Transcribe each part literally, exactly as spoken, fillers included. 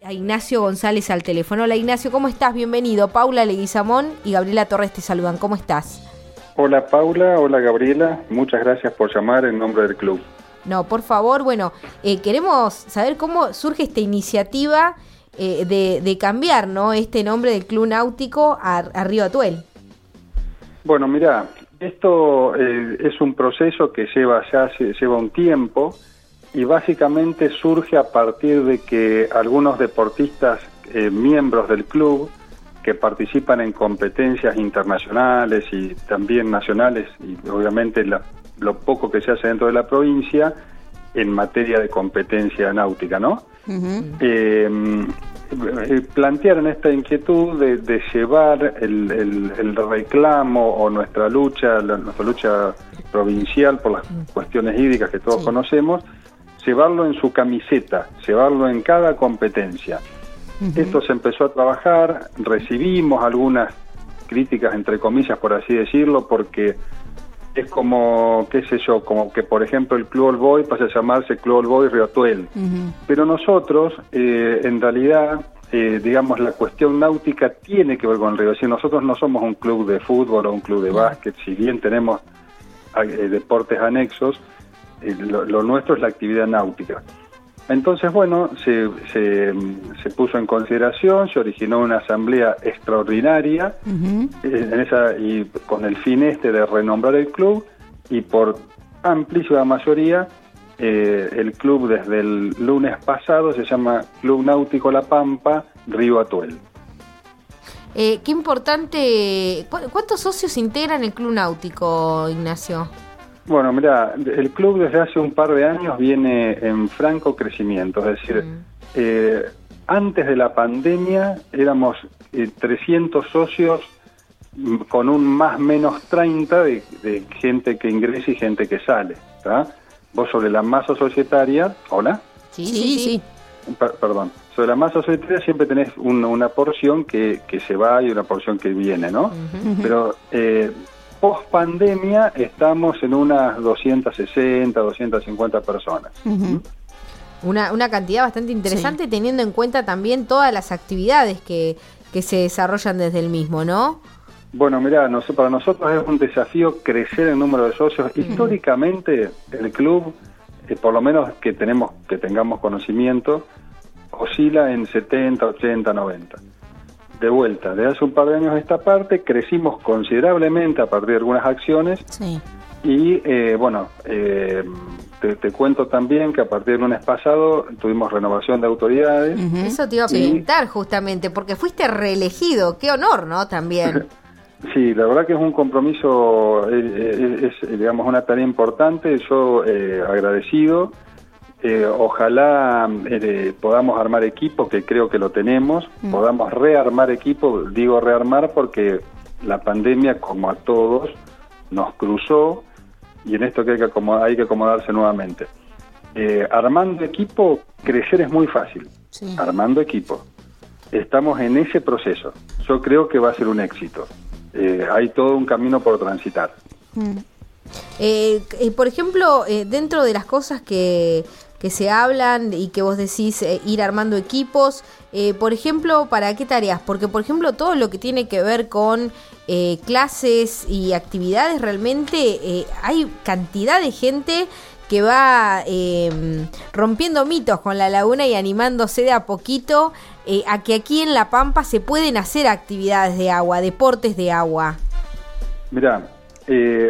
a Ignacio González al teléfono. Hola Ignacio, ¿cómo estás? Bienvenido. Paula Leguizamón y Gabriela Torres te saludan. ¿Cómo estás? Hola Paula, hola Gabriela. Muchas gracias por llamar en nombre del club. No, por favor, bueno, eh, queremos saber cómo surge esta iniciativa eh, de, de cambiar, ¿no?, este nombre del Club Náutico a, a Río Atuel. Bueno, mira, esto eh, es un proceso que lleva ya se, lleva un tiempo y básicamente surge a partir de que algunos deportistas eh, miembros del club que participan en competencias internacionales y también nacionales y obviamente la lo poco que se hace dentro de la provincia en materia de competencia náutica, ¿no? Uh-huh. Eh, plantearon esta inquietud de, de llevar el, el, el reclamo o nuestra lucha, la, nuestra lucha provincial por las cuestiones hídricas que todos sí. conocemos, llevarlo en su camiseta, llevarlo en cada competencia. Uh-huh. Esto se empezó a trabajar, recibimos algunas críticas, entre comillas, por así decirlo, porque es como, qué sé yo, como que por ejemplo el Club All Boy pasa a llamarse Club All Boy Río Atuel. Uh-huh. Pero nosotros, eh, en realidad, eh, digamos, la cuestión náutica tiene que ver con el río. Es decir, nosotros no somos un club de fútbol o un club de básquet, si bien tenemos eh, deportes anexos, eh, lo, lo nuestro es la actividad náutica. Entonces, bueno, se, se, se puso en consideración, se originó una asamblea extraordinaria uh-huh. en esa y con el fin este de renombrar el club y por amplísima mayoría eh, el club desde el lunes pasado se llama Club Náutico La Pampa Río Atuel. Eh, qué importante. ¿Cuántos socios integran el Club Náutico, Ignacio? Bueno, mira, el club desde hace un par de años viene en franco crecimiento, es decir, mm. eh, antes de la pandemia éramos eh, trescientos socios con un más menos treinta de, de gente que ingresa y gente que sale, ¿tá? Vos sobre la masa societaria, ¿hola? Sí, sí, sí. Per- perdón, sobre la masa societaria siempre tenés un, una porción que, que se va y una porción que viene, ¿no? Uh-huh. Pero eh, post pandemia estamos en unas doscientas sesenta, doscientas cincuenta personas. Uh-huh. Una, una cantidad bastante interesante, sí. Teniendo en cuenta también todas las actividades que, que se desarrollan desde el mismo, ¿no? Bueno, mirá, nos, para nosotros es un desafío crecer el número de socios. Uh-huh. Históricamente el club, eh, por lo menos que tenemos que tengamos conocimiento, oscila en setenta, ochenta, noventa. De vuelta, de hace un par de años a esta parte, crecimos considerablemente a partir de algunas acciones. Sí. Y, eh, bueno, eh, te, te cuento también que a partir del lunes pasado tuvimos renovación de autoridades. Uh-huh. Eso te iba a preguntar y, justamente, porque fuiste reelegido. Qué honor, ¿no? También. Sí, la verdad que es un compromiso, es, es, es digamos, una tarea importante. Yo eh, agradecido. Eh, ojalá eh, podamos armar equipo, que creo que lo tenemos, mm. podamos rearmar equipo, digo rearmar porque la pandemia, como a todos, nos cruzó y en esto que hay que, acomod- hay que acomodarse nuevamente. Eh, armando equipo, crecer es muy fácil, sí. Armando equipo. Estamos en ese proceso, yo creo que va a ser un éxito. Eh, hay todo un camino por transitar. Mm. Eh, eh, por ejemplo, eh, dentro de las cosas que... que se hablan y que vos decís eh, ir armando equipos, eh, por ejemplo, ¿para qué tareas? Porque, por ejemplo, todo lo que tiene que ver con eh, clases y actividades, realmente eh, hay cantidad de gente que va eh, rompiendo mitos con la laguna y animándose de a poquito eh, a que aquí en La Pampa se pueden hacer actividades de agua, deportes de agua. Mirá, eh...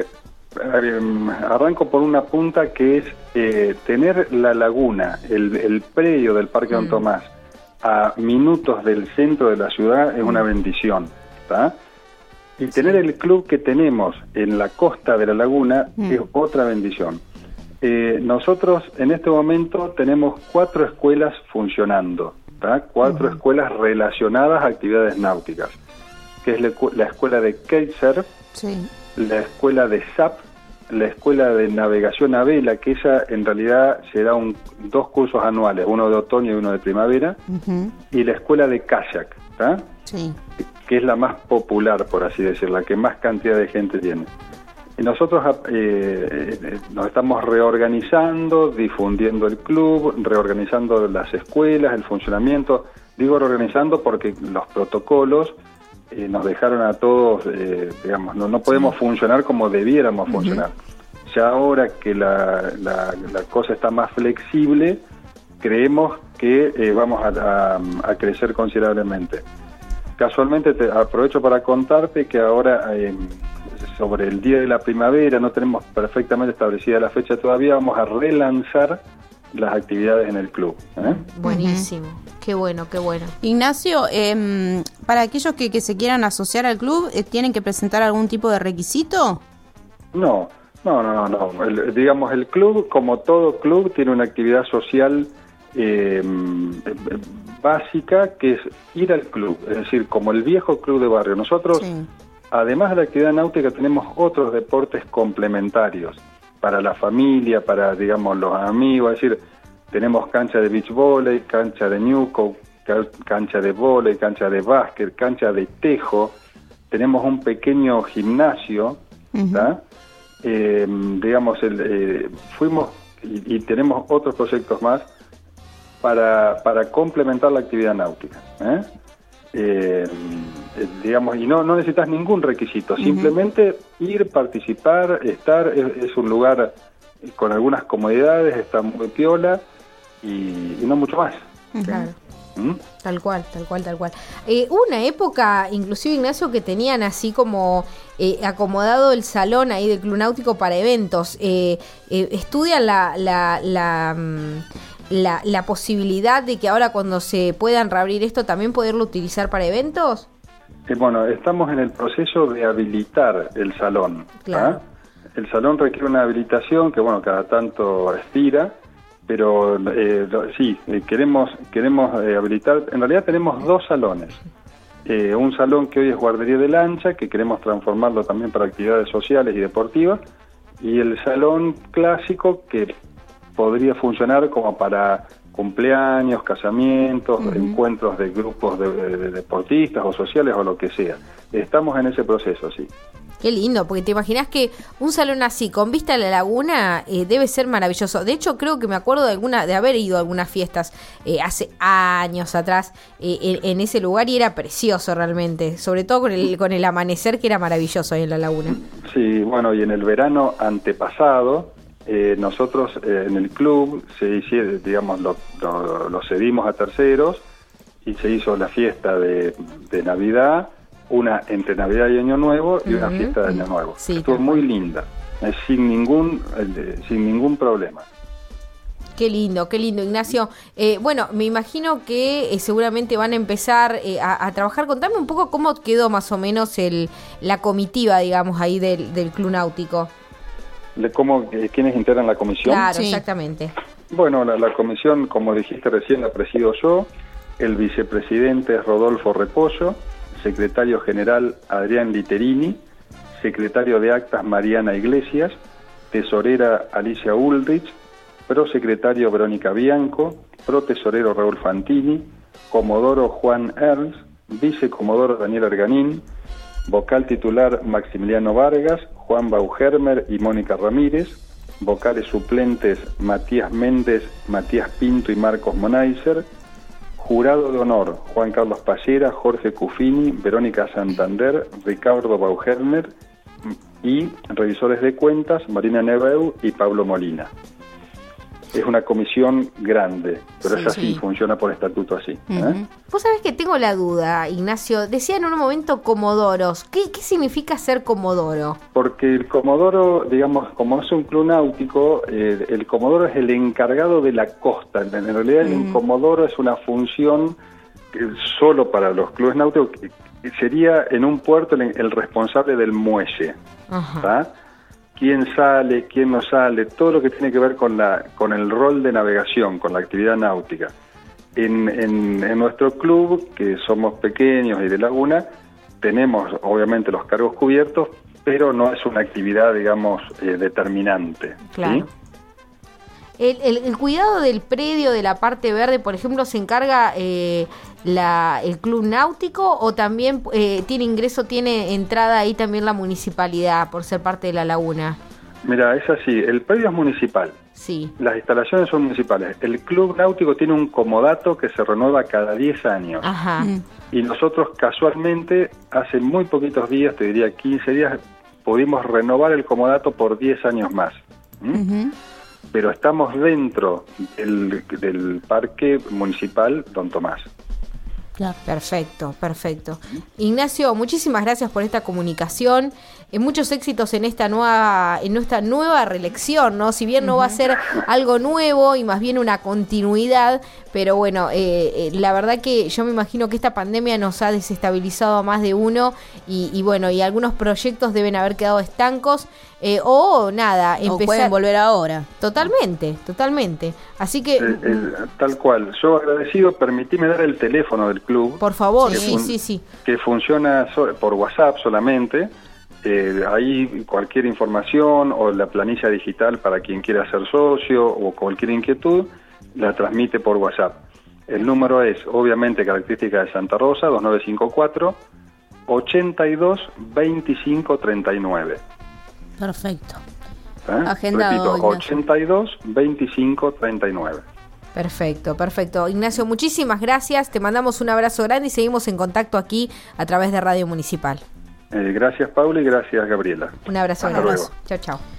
arranco por una punta que es eh, tener la laguna, el, el predio del Parque Don mm. Tomás a minutos del centro de la ciudad es una bendición, ¿tá? Y sí. Tener el club que tenemos en la costa de la laguna mm. es otra bendición. Eh, nosotros en este momento tenemos cuatro escuelas funcionando, ¿tá? Cuatro mm. escuelas relacionadas a actividades náuticas, que es la, la escuela de Kitesurf, sí. La escuela de S A P, la escuela de navegación a vela, que esa en realidad se da un, dos cursos anuales, uno de otoño y uno de primavera, uh-huh. Y la escuela de kayak, ¿tá? Sí. Que es la más popular, por así decirlo, la que más cantidad de gente tiene. Y nosotros eh, eh, nos estamos reorganizando, difundiendo el club, reorganizando las escuelas, el funcionamiento. Digo reorganizando porque los protocolos eh, nos dejaron a todos, eh, digamos, no, no podemos sí. funcionar como debiéramos uh-huh. funcionar. Ya ahora que la, la, la cosa está más flexible, creemos que eh, vamos a, a, a crecer considerablemente. Casualmente te aprovecho para contarte que ahora eh, sobre el Día de la Primavera, no tenemos perfectamente establecida la fecha todavía, vamos a relanzar las actividades en el club. ¿eh? Buenísimo, uh-huh. qué bueno, qué bueno. Ignacio, eh, para aquellos que, que se quieran asociar al club, eh, ¿tienen que presentar algún tipo de requisito? No, no, no, no. no. El, digamos, el club, como todo club, tiene una actividad social eh, básica, que es ir al club, es decir, como el viejo club de barrio. Nosotros, sí. además de la actividad náutica, tenemos otros deportes complementarios para la familia, para, digamos, los amigos, es decir, tenemos cancha de beach volley, cancha de ñuco, cancha de vóley, cancha de básquet, cancha de tejo, tenemos un pequeño gimnasio, uh-huh. eh, digamos, el, eh, fuimos y, y tenemos otros proyectos más para, para complementar la actividad náutica, ¿eh? Eh, digamos, y no, no necesitas ningún requisito, uh-huh. simplemente ir, participar, estar, es, es un lugar con algunas comodidades, está muy piola y, y no mucho más. Claro. ¿Mm? Tal cual, tal cual, tal cual. Eh, una época, inclusive, Ignacio, que tenían así como eh, acomodado el salón ahí del Club Náutico para eventos. Eh, eh, ¿Estudian la... la, la La, la posibilidad de que ahora cuando se puedan reabrir esto también poderlo utilizar para eventos? Eh, bueno, estamos en el proceso de habilitar el salón. Claro. ¿ah? El salón requiere una habilitación que, bueno, cada tanto expira, pero eh, sí, eh, queremos queremos eh, habilitar. En realidad tenemos dos salones. Eh, un salón que hoy es guardería de lancha, que queremos transformarlo también para actividades sociales y deportivas, y el salón clásico, que podría funcionar como para cumpleaños, casamientos, uh-huh. encuentros de grupos de, de, de deportistas o sociales o lo que sea. Estamos en ese proceso, sí. Qué lindo, porque te imaginas que un salón así, con vista a la laguna, eh, debe ser maravilloso. De hecho, creo que me acuerdo de alguna de haber ido a algunas fiestas eh, hace años atrás eh, en, en ese lugar, y era precioso realmente, sobre todo con el, con el amanecer, que era maravilloso ahí en la laguna. Sí, bueno, y en el verano antepasado, Eh, nosotros eh, en el club se hicieron, digamos, lo, lo, lo cedimos a terceros y se hizo la fiesta de, de Navidad, una entre Navidad y Año Nuevo y uh-huh. una fiesta de Año Nuevo. Sí, estuvo muy linda, eh, sin ningún eh, sin ningún problema. Qué lindo, qué lindo, Ignacio. Eh, bueno, me imagino que eh, seguramente van a empezar eh, a, a trabajar. Contame un poco cómo quedó más o menos el la comitiva, digamos, ahí del, del Club Náutico. ¿Cómo, ¿Quiénes integran la comisión? Claro, sí. Exactamente. Bueno, la, la comisión, como dijiste recién, la presido yo, el vicepresidente es Rodolfo Repollo, secretario general Adrián Literini, secretario de actas Mariana Iglesias, tesorera Alicia Ulrich, prosecretario Verónica Bianco, protesorero Raúl Fantini, comodoro Juan Ernst, vicecomodoro Daniel Arganín, vocal titular Maximiliano Vargas, Juan Baugermer y Mónica Ramírez, vocales suplentes Matías Méndez, Matías Pinto y Marcos Monaiser, jurado de honor Juan Carlos Pallera, Jorge Cufini, Verónica Santander, Ricardo Baugermer, y revisores de cuentas Marina Neveu y Pablo Molina. Es una comisión grande, pero sí, es así, sí. Funciona por estatuto así. Uh-huh. ¿eh? Vos sabés que tengo la duda, Ignacio. Decía en un momento comodoros. ¿Qué, qué significa ser comodoro? Porque el comodoro, digamos, como es un club náutico, eh, el comodoro es el encargado de la costa. En realidad uh-huh. el comodoro es una función que solo para los clubes náuticos, que, que sería en un puerto el, el responsable del muelle. Uh-huh. Quién sale, quién no sale, todo lo que tiene que ver con la con el rol de navegación, con la actividad náutica. En, en, en nuestro club, que somos pequeños y de laguna, tenemos obviamente los cargos cubiertos, pero no es una actividad, digamos, eh, determinante. Claro. ¿sí? El, el, el cuidado del predio, de la parte verde, por ejemplo, ¿se encarga eh, la, el Club Náutico o también eh, tiene ingreso, tiene entrada ahí también la municipalidad por ser parte de la laguna? Mira, es así, el predio es municipal, Sí. las instalaciones son municipales. El club náutico tiene un comodato que se renueva cada diez años. Ajá. Mm. Y nosotros casualmente, hace muy poquitos días, te diría quince días, pudimos renovar el comodato por diez años más. ¿Mm? Ujú. Pero estamos dentro del, del parque municipal Don Tomás. Claro. Perfecto, perfecto. Ignacio, muchísimas gracias por esta comunicación. Eh, muchos éxitos en esta nueva, en nuestra nueva reelección, ¿no? Si bien no va a ser algo nuevo y más bien una continuidad, pero bueno, eh, eh, la verdad que yo me imagino que esta pandemia nos ha desestabilizado a más de uno y, y bueno, y algunos proyectos deben haber quedado estancos eh, o nada, O empezar. pueden volver ahora. Totalmente, totalmente. Así que, Eh, eh, tal cual. Yo agradecido, permitíme dar el teléfono del club. por favor, que sí, fun- sí, sí. Que funciona so- por WhatsApp solamente. Eh, ahí cualquier información o la planilla digital para quien quiera ser socio o cualquier inquietud, la transmite por WhatsApp. El número es, obviamente, característica de Santa Rosa, dos nueve cinco cuatro, ochenta y dos, veinticinco treinta y nueve. Perfecto. ¿Eh? Agendado, Repito, Ignacio. ochenta y dos, veinticinco treinta y nueve. Perfecto, perfecto. Ignacio, muchísimas gracias. Te mandamos un abrazo grande y seguimos en contacto aquí a través de Radio Municipal. Eh, gracias, Paula, y gracias, Gabriela. Un abrazo Hasta grande. luego. Chao, chao.